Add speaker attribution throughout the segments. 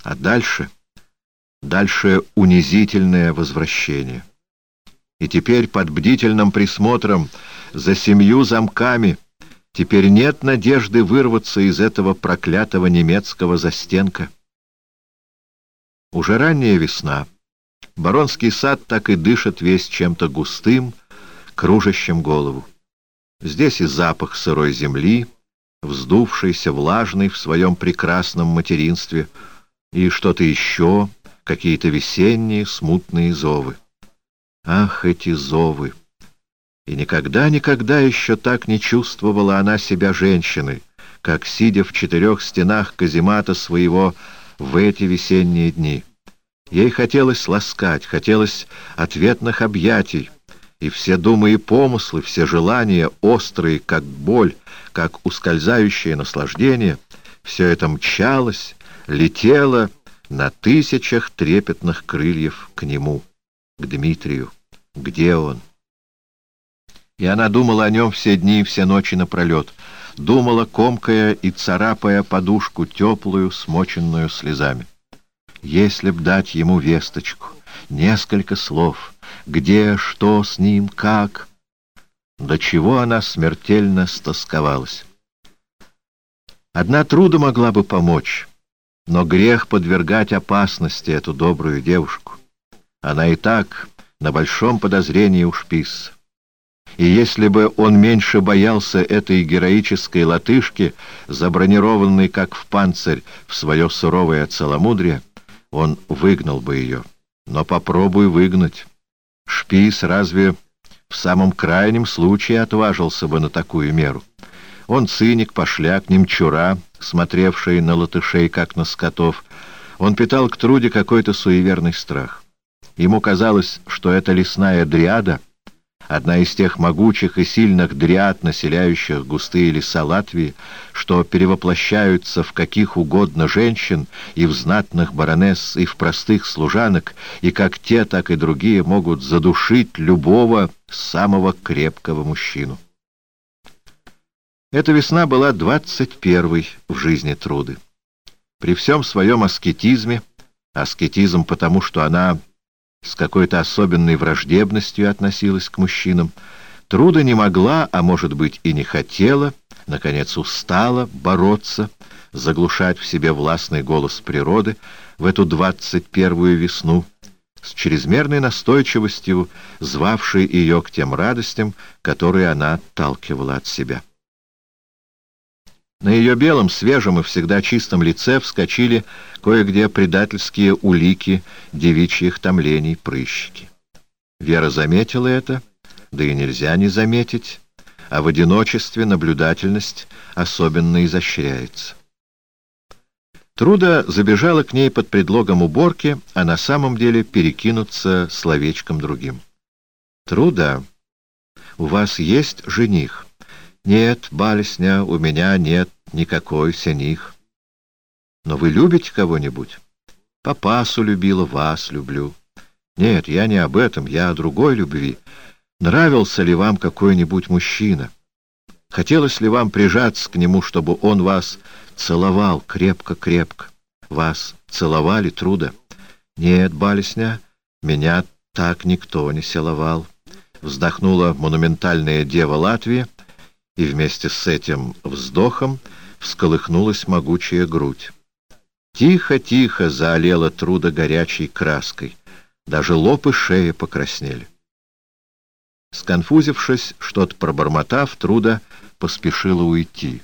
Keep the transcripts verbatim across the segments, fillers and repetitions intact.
Speaker 1: А дальше, дальше унизительное возвращение. И теперь под бдительным присмотром за семью замками теперь нет надежды вырваться из этого проклятого немецкого застенка. Уже ранняя весна. Баронский сад так и дышит весь чем-то густым, кружащим голову. Здесь и запах сырой земли, вздувшийся, влажный в своем прекрасном материнстве, и что-то еще, какие-то весенние смутные зовы. Ах, эти зовы! И никогда-никогда еще так не чувствовала она себя женщиной, как сидя в четырех стенах каземата своего в эти весенние дни. Ей хотелось ласкать, хотелось ответных объятий, и все думы и помыслы, все желания, острые, как боль, как ускользающее наслаждение, все это мчалось, летело на тысячах трепетных крыльев к нему, к Дмитрию. Где он? И она думала о нем все дни и все ночи напролет, думала, комкая и царапая подушку теплую, смоченную слезами. Если б дать ему весточку, несколько слов, где, что с ним, как, до чего она смертельно стосковалась. Одна Труда могла бы помочь, но грех подвергать опасности эту добрую девушку. Она и так на большом подозрении у Шписса. И если бы он меньше боялся этой героической латышки, забронированной, как в панцирь, в свое суровое целомудрие, он выгнал бы ее. Но попробуй выгнать. Шпис разве в самом крайнем случае отважился бы на такую меру? Он циник, пошляк, немчура, смотревший на латышей, как на скотов. Он питал к Труде какой-то суеверный страх. Ему казалось, что эта лесная дриада, одна из тех могучих и сильных дриад, населяющих густые леса Латвии, что перевоплощаются в каких угодно женщин, и в знатных баронесс, и в простых служанок, и как те, так и другие могут задушить любого самого крепкого мужчину. Эта весна была двадцать первой в жизни Труды. При всем своем аскетизме, аскетизм потому, что она с какой-то особенной враждебностью относилась к мужчинам, Труда не могла, а может быть и не хотела, наконец устала бороться, заглушать в себе властный голос природы в эту двадцать первую весну, с чрезмерной настойчивостью звавшей ее к тем радостям, которые она отталкивала от себя. На ее белом, свежем и всегда чистом лице вскочили кое-где предательские улики девичьих томлений, прыщики. Вера заметила это, да и нельзя не заметить, а в одиночестве наблюдательность особенно изощряется. Труда забежала к ней под предлогом уборки, а на самом деле перекинуться словечком другим. «Труда, у вас есть жених?» «Нет, барышня, у меня нет никакой сених». «Но вы любите кого-нибудь?» «Папасу любила, вас люблю». «Нет, я не об этом, я о другой любви. Нравился ли вам какой-нибудь мужчина? Хотелось ли вам прижаться к нему, чтобы он вас целовал крепко-крепко? Вас целовали, Труда?» «Нет, барышня, меня так никто не целовал», — вздохнула монументальная дева Латвии, и вместе с этим вздохом всколыхнулась могучая грудь. Тихо-тихо заолела Труда горячей краской, даже лоб и шея покраснели. Сконфузившись, что-то пробормотав, Труда поспешила уйти.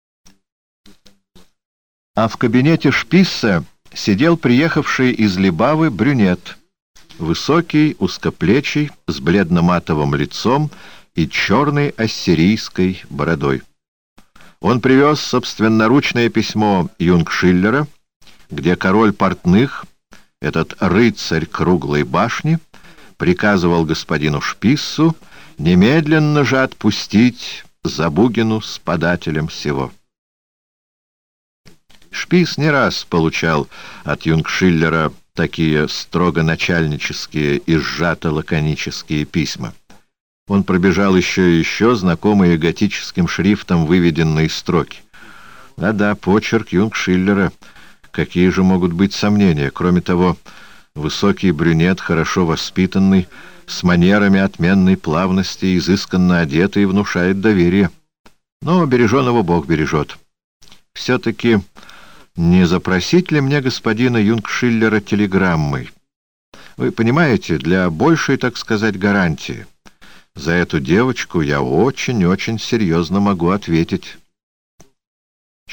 Speaker 1: А в кабинете Шписса сидел приехавший из Либавы брюнет, высокий, узкоплечий, с бледно-матовым лицом и черной ассирийской бородой. Он привез собственноручное письмо Юнгшиллера, где король портных, этот рыцарь круглой башни, приказывал господину Шписсу немедленно же отпустить Забугину с подателем всего. Шписс не раз получал от Юнгшиллера такие строго начальнические и сжато-лаконические письма. Он пробежал еще и еще знакомые готическим шрифтом выведенные строки. Да-да, почерк Юнгшиллера, Какие же могут быть сомнения? Кроме того, высокий брюнет, хорошо воспитанный, с манерами отменной плавности, изысканно одетый, внушает доверие. Но береженого Бог бережет. Все-таки не запросить ли мне господина Юнгшиллера телеграммой? Вы понимаете, для большей, так сказать, гарантии. За эту девочку я очень-очень серьезно могу ответить».